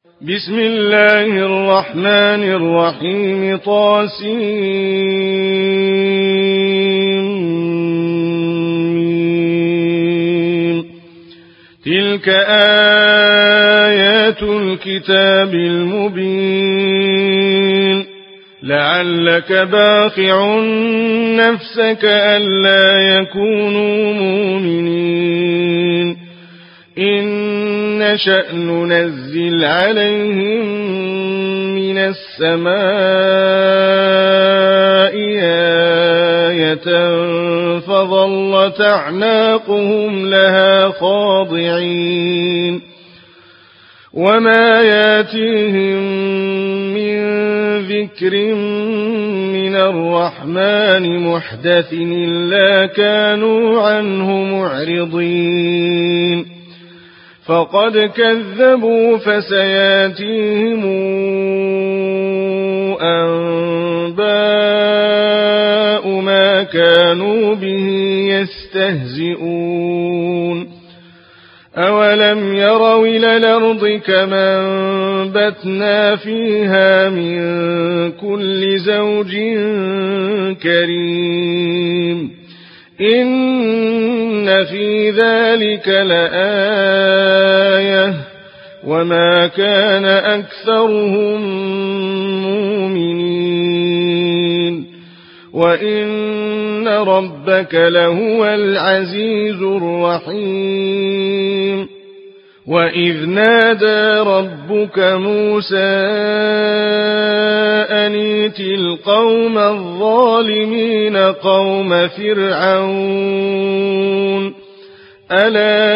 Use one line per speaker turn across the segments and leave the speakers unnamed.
بسم الله الرحمن الرحيم طاسين. تلك آيات الكتاب المبين. لعلك باخع نفسك ألا يكونوا مؤمنين إن نشأ ننزل عليهم من السماء آية فظلت أعناقهم لها خاضعين وما ياتيهم من ذكر من الرحمن محدث إلا كانوا عنه معرضين فقد كذبوا فسياتيهم أنباء ما كانوا به يستهزئون أولم يروا إلى الأرض كما أنبتنا فيها من كل زوج كريم إن في ذلك لآية وما كان أكثرهم مؤمنين وإن ربك لهو العزيز الرحيم. وإذ نادى ربك موسى أن ائت القوم الظالمين قوم فرعون ألا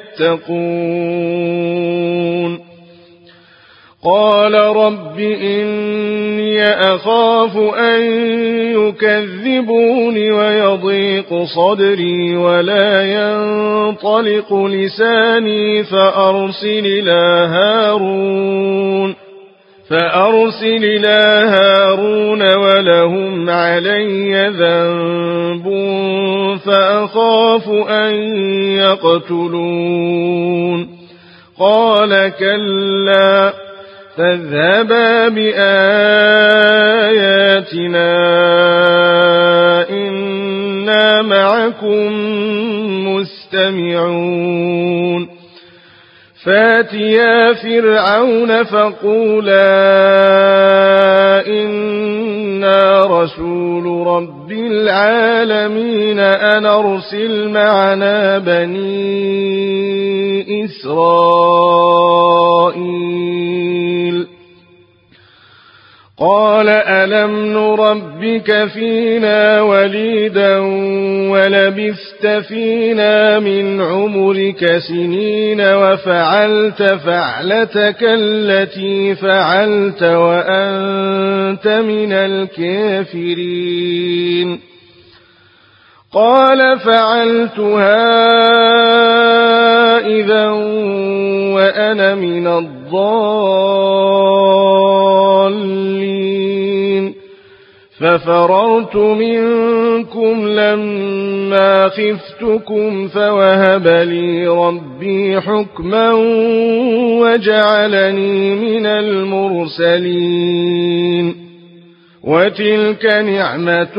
يتقون قال رب إني أخاف أن يكذبون ويضيق صدري ولا ينطلق لساني فأرسل إلى هارون ولهم علي ذنب فأخاف أن يقتلون قال كلا فاذهبا بآياتنا إنا معكم مستمعون فاتيا فرعون فقولا إنا رسول رب العالمين أن أرسل معنا بني إسرائيل قال ألم نربك فينا وليدا ولبثت فينا من عمرك سنين وفعلت فعلتك التي فعلت وأنت من الكافرين قال فعلتها إذا وأنا من الضالين ففررت منكم لما خفتكم فوهب لي ربي حكما وجعلني من المرسلين وتلك نعمة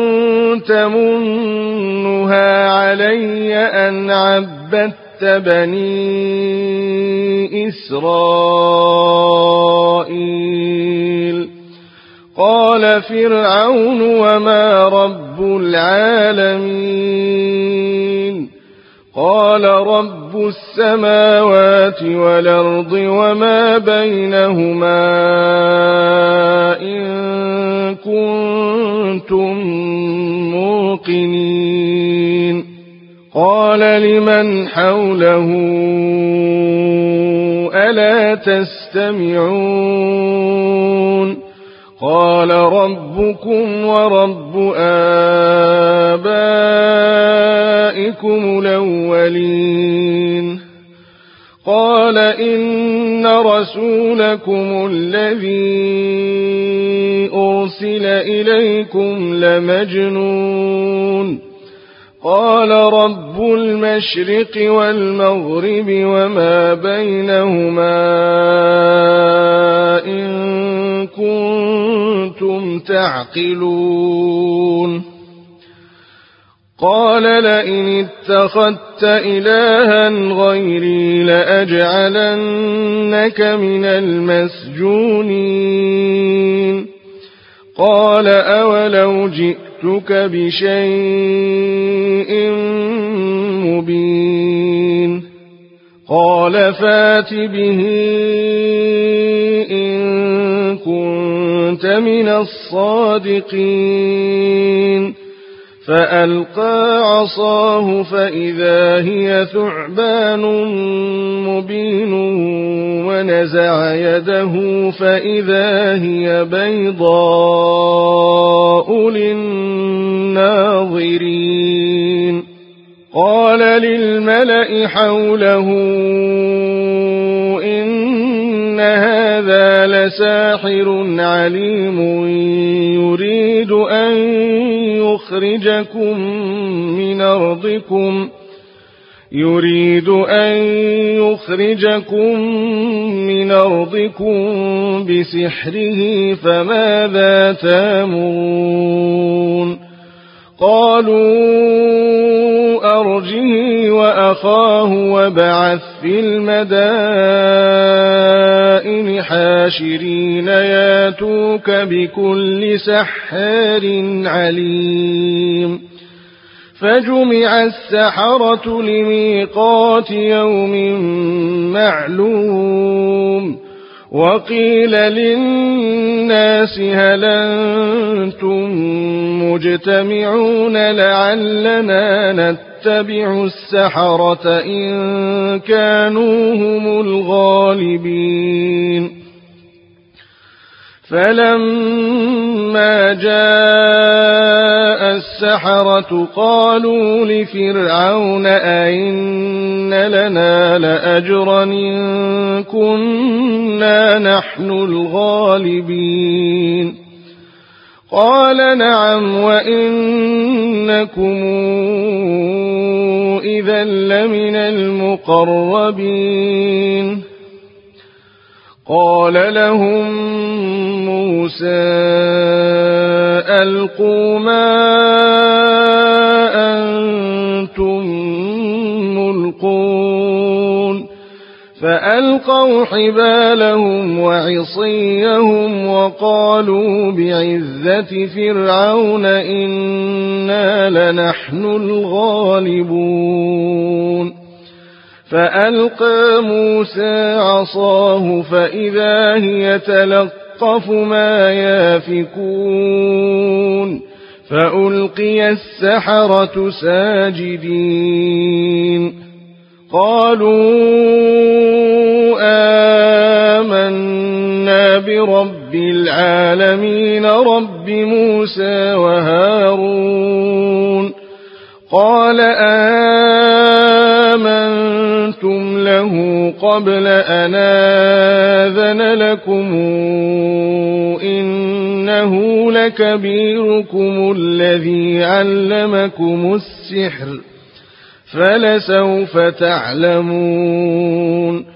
تمنها علي أن عبدت بني إسرائيل قال فرعون وما رب العالمين قال رب السماوات والأرض وما بينهما إن كنتم موقنين قال لمن حوله ألا تستمعون قال ربكم ورب آبائكم الأولين قال إن رسولكم الذي أرسل إليكم لمجنون قال رب المشرق والمغرب وما بينهما تعقلون قال لئن اتخذت إلها غيري لأجعلنك من المسجونين قال أولو جئتك بشيء مبين قال فات به إن كنت من الصادقين فألقى عصاه فإذا هي ثعبان مبين ونزع يده فإذا هي بيضاء للناظرين قال للملأ حوله إن هذا لساحر عليم يريد أن يخرجكم من أرضكم بسحره فماذا تأمرون قالوا أرجه وأخاه وابعث في المدائن حاشرين ياتوك بكل سحار عليم فجمع السحرة لميقات يوم معلوم وقيل للناس هل أنتم مجتمعون لعلنا نتبع السحرة إن كانوا هم الغالبين فلما جاء السحرة قالوا لفرعون أئن لنا لأجرا إن كنا نحن الغالبين قال نعم وإنكم إذا لمن المقربين قال لهم موسى ألقوا ما أنتم ملقون فألقوا حبالهم وعصيهم وقالوا بعزة فرعون إنا لنحن الغالبون فألقى موسى عصاه فإذا هي تلقف ما يافكون فألقي السحرة ساجدين قالوا آمنا برب العالمين رب موسى وهارون قال آمنتم له قبل أن آذن لكم إنه لكبيركم الذي علمكم السحر فلسوف تعلمون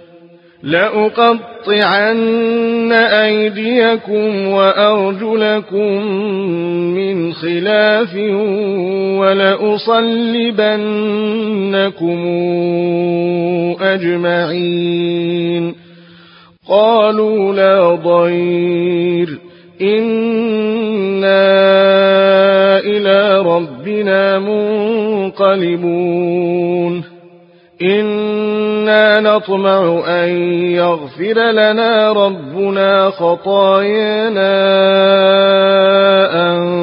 لأقطعن أيديكم وأرجلكم من خلاف ولأصلبنكم أجمعين قالوا لا ضير إنا إلى ربنا منقلبون إنا نطمع أن يغفر لنا ربنا خطايانا أن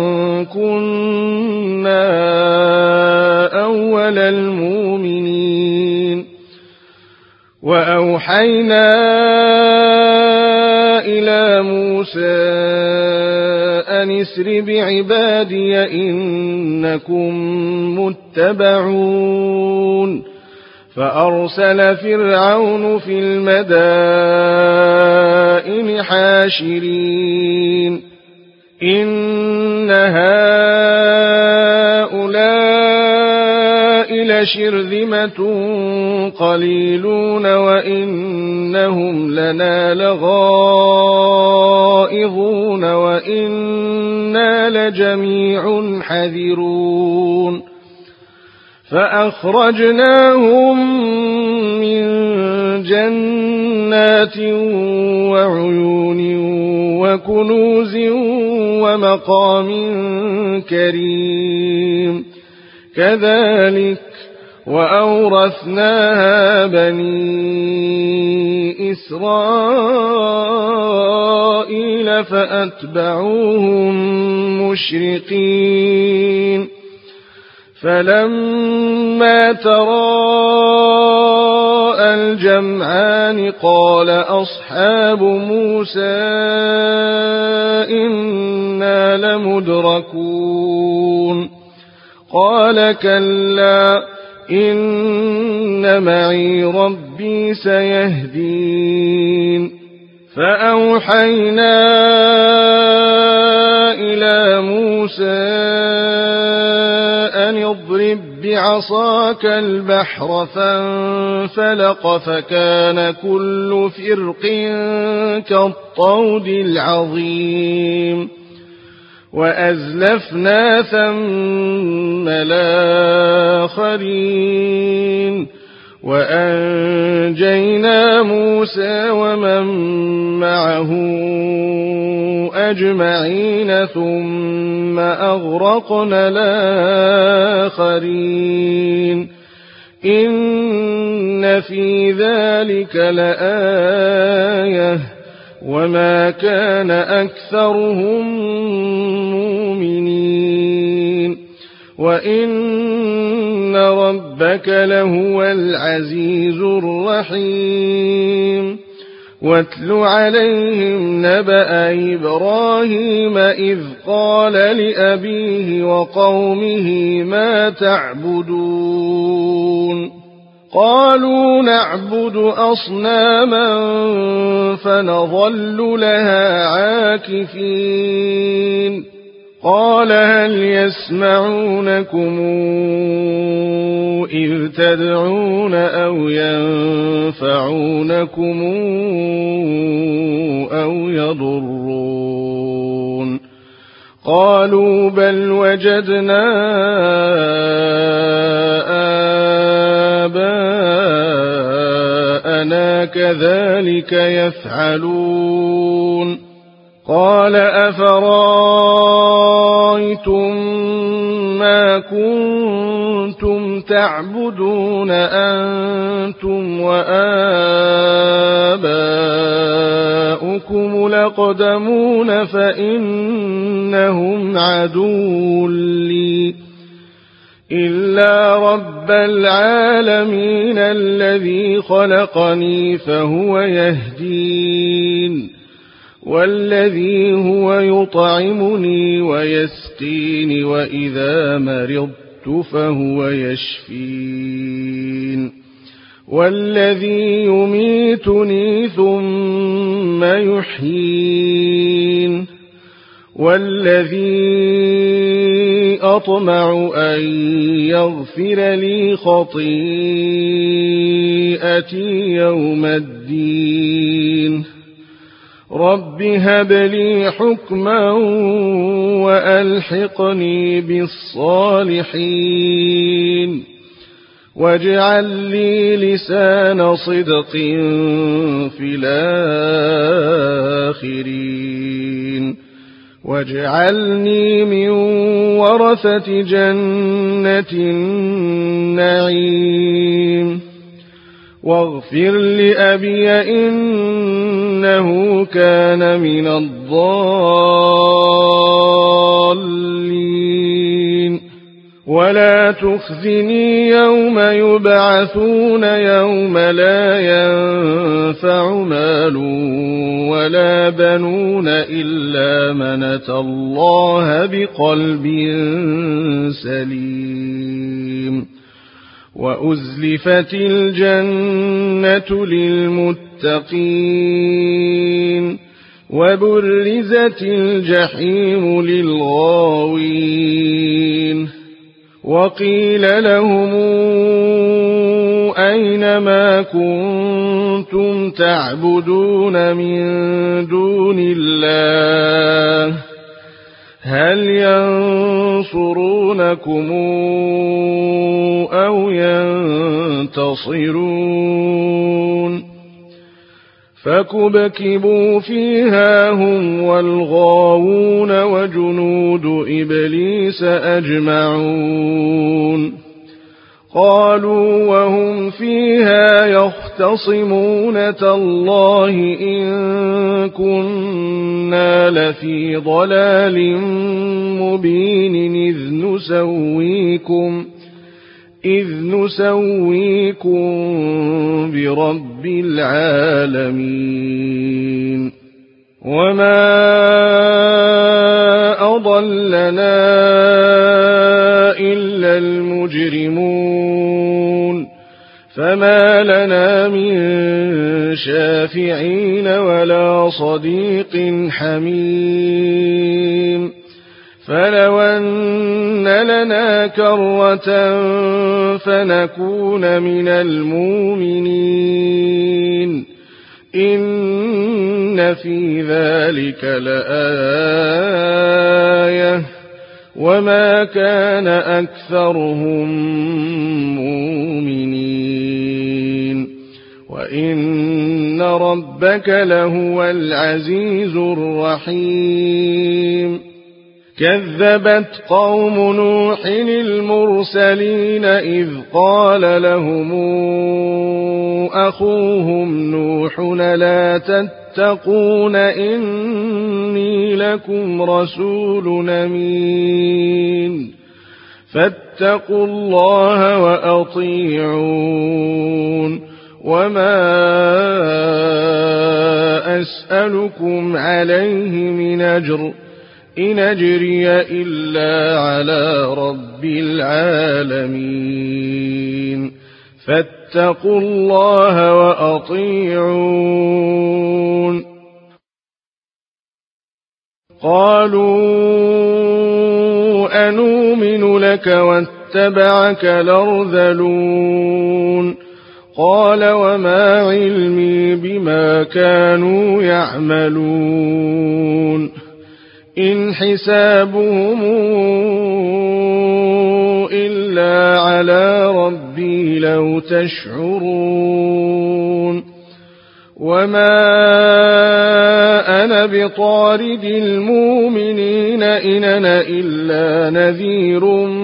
كنا أول المؤمنين وأوحينا إلى موسى أن اسر بعبادي إنكم متبعون فأرسل فرعون في المدائن حاشرين إن هؤلاء لشرذمة قليلون وإنهم لنا لغائظون لغائظون وإنا لجميع حذرون فأخرجناهم من جنات وعيون وكنوز ومقام كريم كذلك وأورثناها بني إسرائيل فأتبعوهم مشرقين فلما تراءى الجمعان قال أصحاب موسى إنا لمدركون قال كلا إن معي ربي سيهدين فأوحينا إلى موسى أن اضرب بعصاك البحر فانفلق فكان كل فرق كالطود العظيم وأزلفنا ثم الآخرين وأنجينا موسى ومن معه أجمعين ثم أغرقنا الآخرين إن في ذلك لآية وما كان أكثرهم مؤمنين وإن ربك لهو العزيز الرحيم واتل عليهم نبأ إبراهيم إذ قال لأبيه وقومه ما تعبدون قالوا نعبد أصناما فنظل لها عاكفين قال هل يسمعونكم إذ تدعون أو ينفعونكم أو يضرون قالوا بل وجدنا آباءنا كذلك يفعلون قال أفرأيتم ما كنتم تعبدون أنتم وآباؤكم الأقدمون فإنهم عدو لي إلا رب العالمين الذي خلقني فهو يهدين والذي هو يطعمني ويسقين وإذا مرضت فهو يشفين والذي يميتني ثم يحيين والذي أطمع أن يغفر لي خطيئتي يوم الدين رب هب لي حكما وألحقني بالصالحين واجعل لي لسان صدق في الآخرين واجعلني من ورثة جنة النعيم واغفر لأبي إنه كان من الضالين ولا تخزني يوم يبعثون يوم لا ينفع مال ولا بنون إلا من أتى الله بقلب سليم وأزلفت الجنة للمتقين وبرزت الجحيم للغاوين وقيل لهم أينما كنتم تعبدون من دون الله هل ينصرونكم أو ينتصرون فكبكبوا فيها هم والغاوون وجنود إبليس أجمعون قالوا وهم فيها يختصمون تالله إن كنا لفي ضلال مبين إذ نسويكم برب العالمين وما أضلنا إلا المجرمون فما لنا من شافعين ولا صديق حميم فلو أن لنا كرة فنكون من المؤمنين إن في ذلك لآية وما كان أكثرهم مؤمنين وإن ربك لهو العزيز الرحيم كذبت قوم نوح المرسلين إذ قال لهم أخوهم نوح لا تتقون إني لكم رسول أمين فاتقوا الله وأطيعون وما أسألكم عليه من أجر إن أجري إلا على رب العالمين فاتقوا الله وأطيعون قالوا أنؤمن لك واتبعك الأرذلون قال وما علمي بما كانوا يعملون إن حسابهم إلا على ربي لو تشعرون وما أنا بطارد المؤمنين إن أنا إلا نذير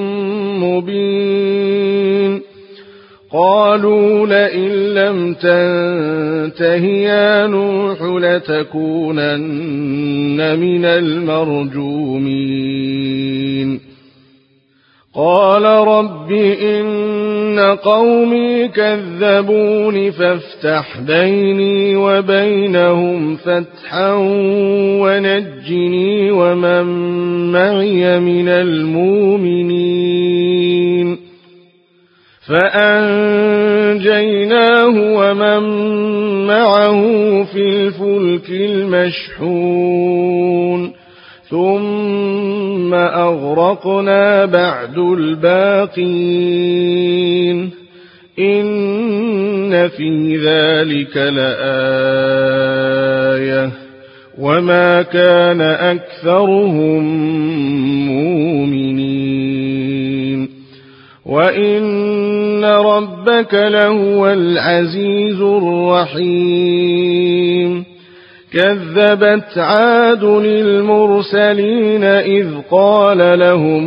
مبين قالوا لئن لم تنته يا نوح لتكونن من المرجومين قال رب إن قومي كذبون فافتح بيني وبينهم فتحا ونجني ومن معي من المؤمنين فأنجيناه ومن معه في الفلك المشحون ثم أغرقنا بعد الباقين إن في ذلك لآية وما كان أكثرهم مؤمنين وإن ربك لهو العزيز الرحيم كذبت عاد المرسلين إذ قال لهم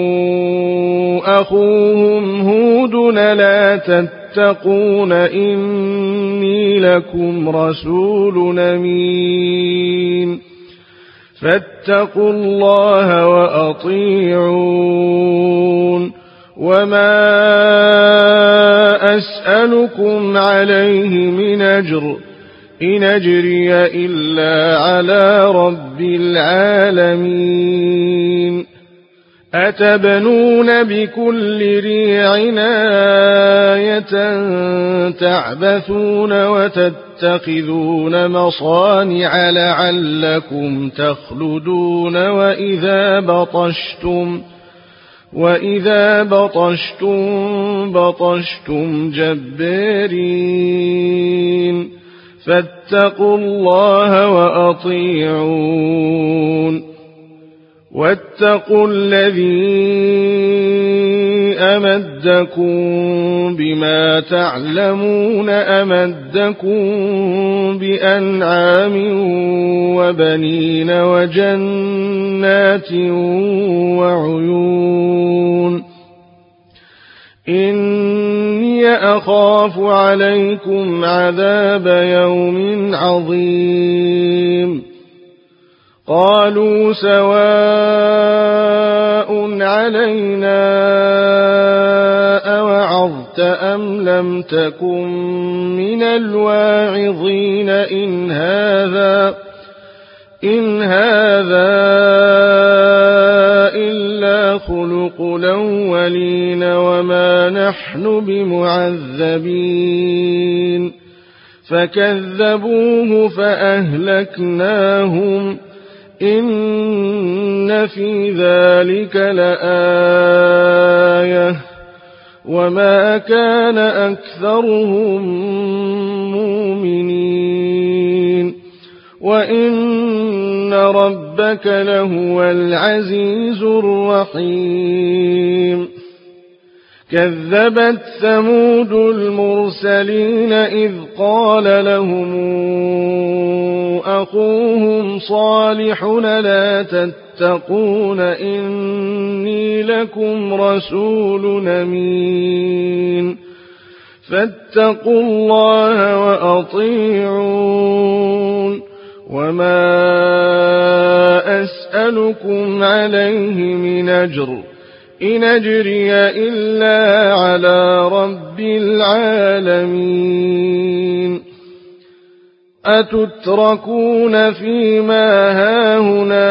أخوهم هود لا تتقون إني لكم رسول أمين فاتقوا الله وأطيعون وما أسألكم عليه من أجر إن أجري إلا على رب العالمين أتبنون بكل ريع آية تعبثون وتتخذون مصانع لعلكم تخلدون وإذا بطشتم بطشتم جبارين فاتقوا الله وأطيعون واتقوا الذي أمدكم بما تعلمون أمدكم بأنعام وبنين وجنات وعيون إني أخاف عليكم عذاب يوم عظيم قالوا سواء علينا أوعظت أم لم تكن من الواعظين إن هذا إلا خلق الأولين وما نحن بمعذبين فكذبوه فأهلكناهم إن في ذلك لآية وما كان أكثرهم مؤمنين وإن ربك لهو العزيز الرحيم كذبت ثمود المرسلين إذ قال لهم أخوهم صالح لا تتقون إني لكم رسول أمين فاتقوا الله وأطيعون وما أسألكم عليه من أجر إن أجري إلا على رب العالمين أتتركون فيما هاهنا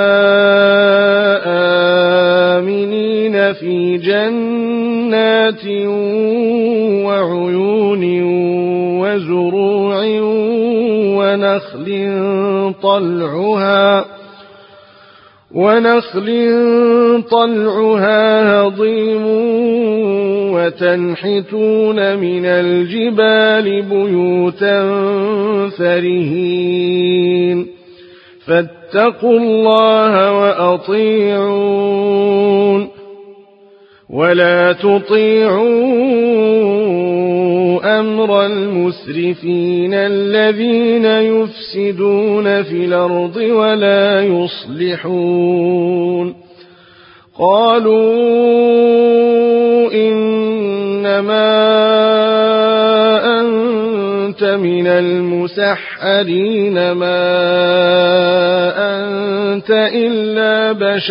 آمنين في جنات وعيون وزروع ونخل طلعها هضيم وتنحتون من الجبال بيوتا فرهين فاتقوا الله وأطيعون ولا تطيعوا أمر المسرفين الذين يفسدون في الأرض ولا يصلحون قالوا إنما أنت من المسحرين ما أنت إلا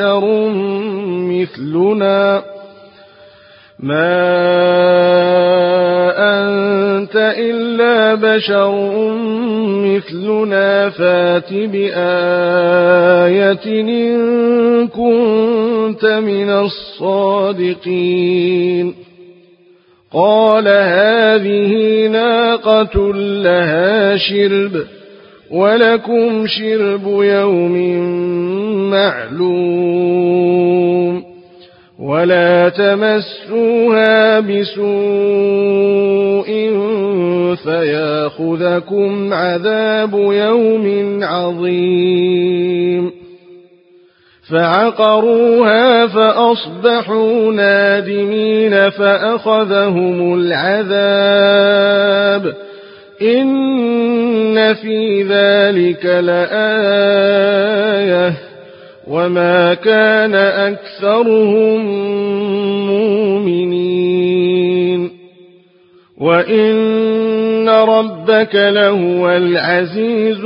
بشر مثلنا فات بآية إن كنت من الصادقين قال هذه ناقة لها شرب ولكم شرب يوم معلوم ولا تمسوها بسوء فياخذكم عذاب يوم عظيم فعقروها فأصبحوا نادمين فأخذهم العذاب إن في ذلك لآية وما كان أكثرهم مؤمنين وإن ربك لهو العزيز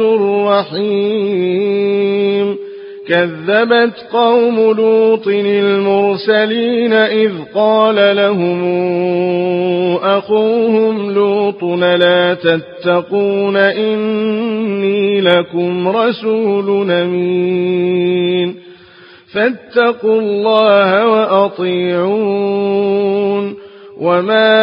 الرحيم كذبت قوم لوط المرسلين إذ قال لهم أخوهم لوط لا تتقون إني لكم رسول أمين فاتقوا الله وأطيعون وما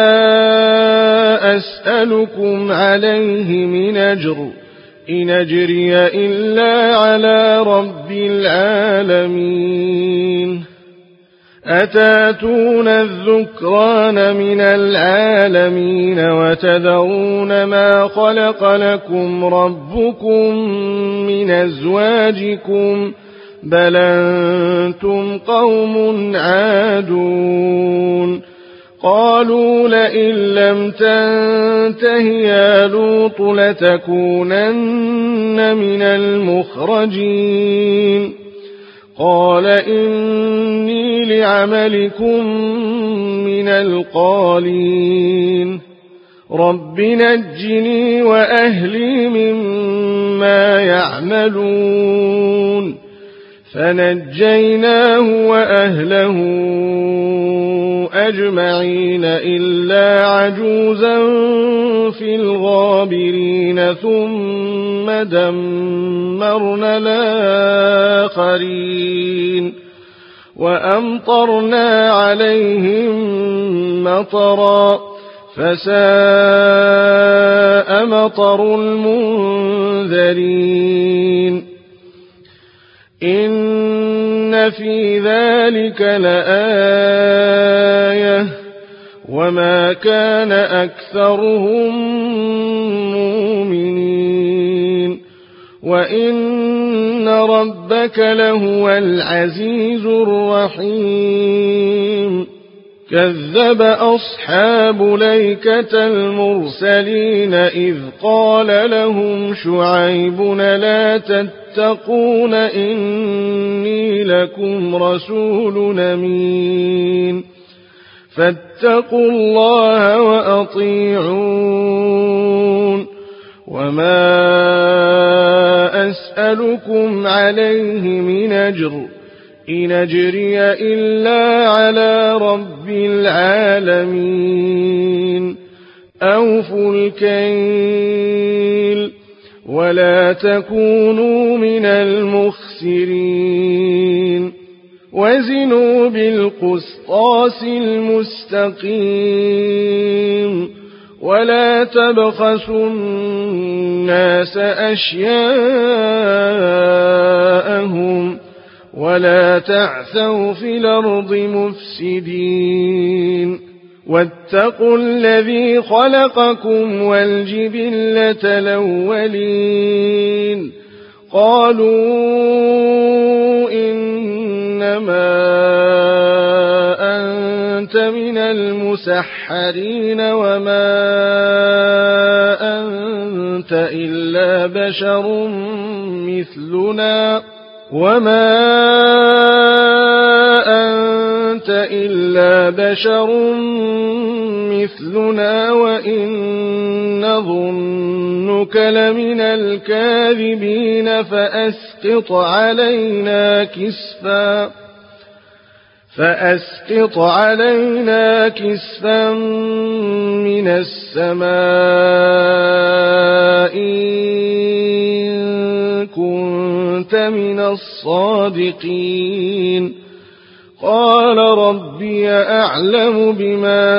أسألكم عليه من أجر إن أجري إلا على رب العالمين أتاتون الذكران من العالمين وتذرون ما خلق لكم ربكم من أزواجكم بل أنتم قوم عادون قالوا لئن لم تنته يا لوط لتكونن من المخرجين قال إني لعملكم من القالين رب نجني وأهلي مما يعملون فنجيناه وأهله أجمعين إلا عجوزا في الغابرين ثم دمرنا الآخرين وأمطرنا عليهم مطرا فساء مطر المنذرين إن في ذلك لآية وما كان أكثرهم مؤمنين وإن ربك لهو العزيز الرحيم كذب أصحاب ليكة المرسلين إذ قال لهم شعيب لا تتقون إني لكم رسول أمين فاتقوا الله وأطيعون وما أسألكم عليه من أجر إن أجري إلا على رب العالمين أوفوا الكيل ولا تكونوا من المخسرين وزنوا بالقسطاس المستقيم ولا تبخسوا الناس أشياءهم ولا تعثوا في الأرض مفسدين واتقوا الذي خلقكم والجبلة الأولين قالوا إنما أنت من المسحرين وما أنت إلا بشر مثلنا وإن نظنك لمن الكاذبين فأسقط علينا كسفا من السماء إن كنت من الصادقين قال ربي أعلم بما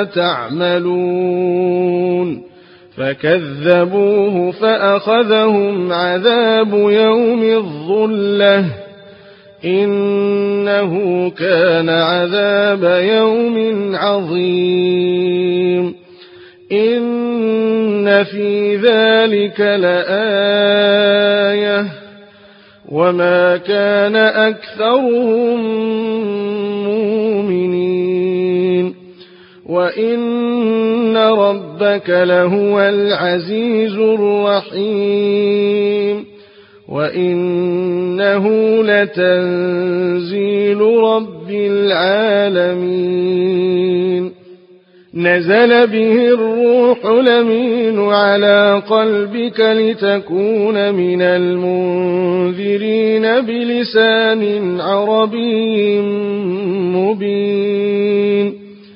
تعملون فكذبوه فأخذهم عذاب يوم الظلة إنه كان عذاب يوم عظيم إن في ذلك لآية وما كان أكثرهم مؤمنين وإن ربك لهو العزيز الرحيم وإنه لتنزيل رب العالمين نزل به الروح الأمين على قلبك لتكون من المنذرين بلسان عربي مبين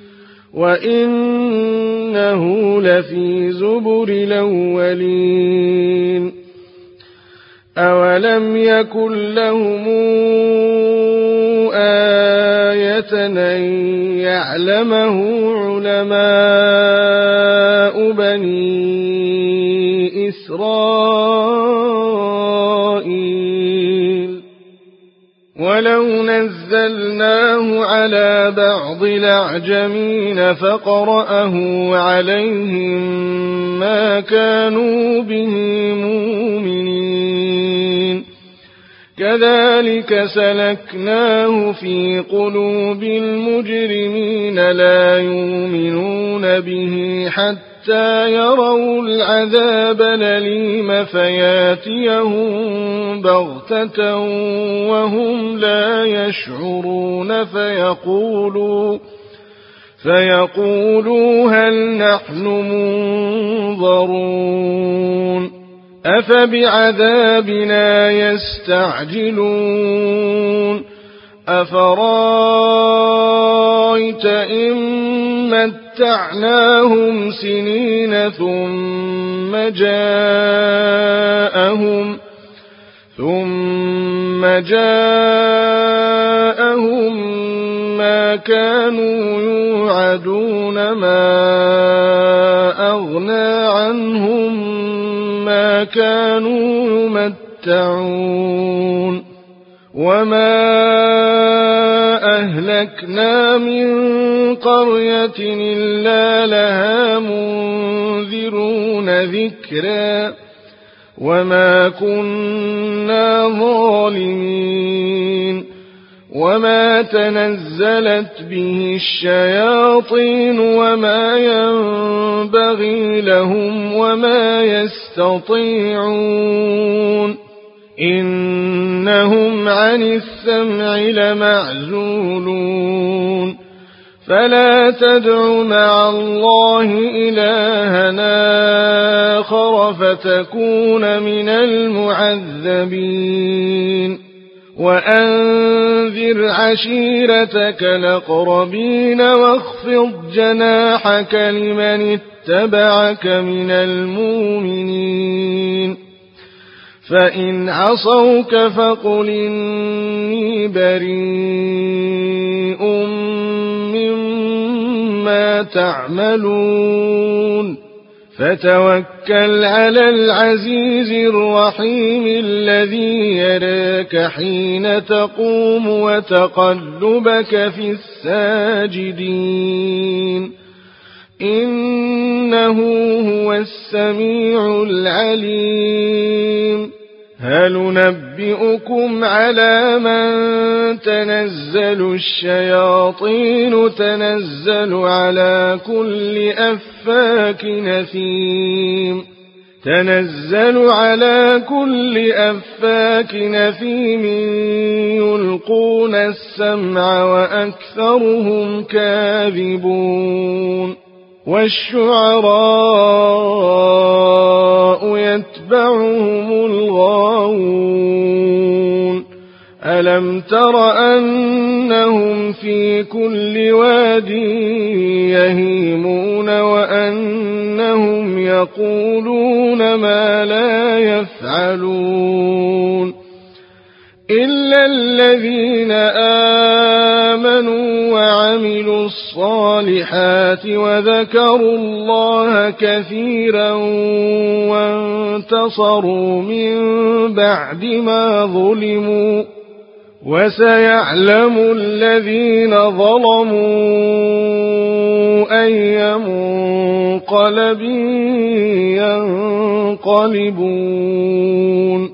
وإنه لفي زبر الأولين أولم يكن لهم آية أن يعلمه علماء بني إسرائيل ولو نزلناه على بعض الأعجمين فقرأه عليهم ما كانوا به مؤمنين كذلك سلكناه في قلوب المجرمين لا يؤمنون به حتى يروا العذاب الأليم فياتيهم بغتة وهم لا يشعرون فيقولوا هل نحن منظرون أفبعذابنا يستعجلون أفرايت إن متعناهم سنين ثم جاءهم ما كانوا يوعدون ما أغنى عنهم ما كانوا يمتعون وما أهلكنا من قرية إلا لها منذرون ذكرا وما كنا ظالمين وما تنزلت به الشياطين وما ينبغي لهم وما يستطيعون إنهم عن السمع لمعزولون فلا تدع مع الله إلهنا آخر فتكون من المعذبين وأنذر عشيرتك الأقربين واخفض جناحك لمن اتبعك من المؤمنين فإن عصوك فقل إني بريء مما تعملون فتوكل على العزيز الرحيم الذي يراك حين تقوم وتقلبك في الساجدين إنه هو السميع العليم هل ننبئكم على من تنزل الشياطين تنزل على كل أفاك نثيم يلقون السمع وأكثرهم كاذبون والشعراء يتبعهم الغاوون ألم تر أنهم في كل واد يهيمون وأنهم يقولون ما لا يفعلون إلا الذين آمنوا وعملوا الصالحات وذكروا الله كثيرا وانتصروا من بعد ما ظلموا وسيعلم الذين ظلموا أي منقلب ينقلبون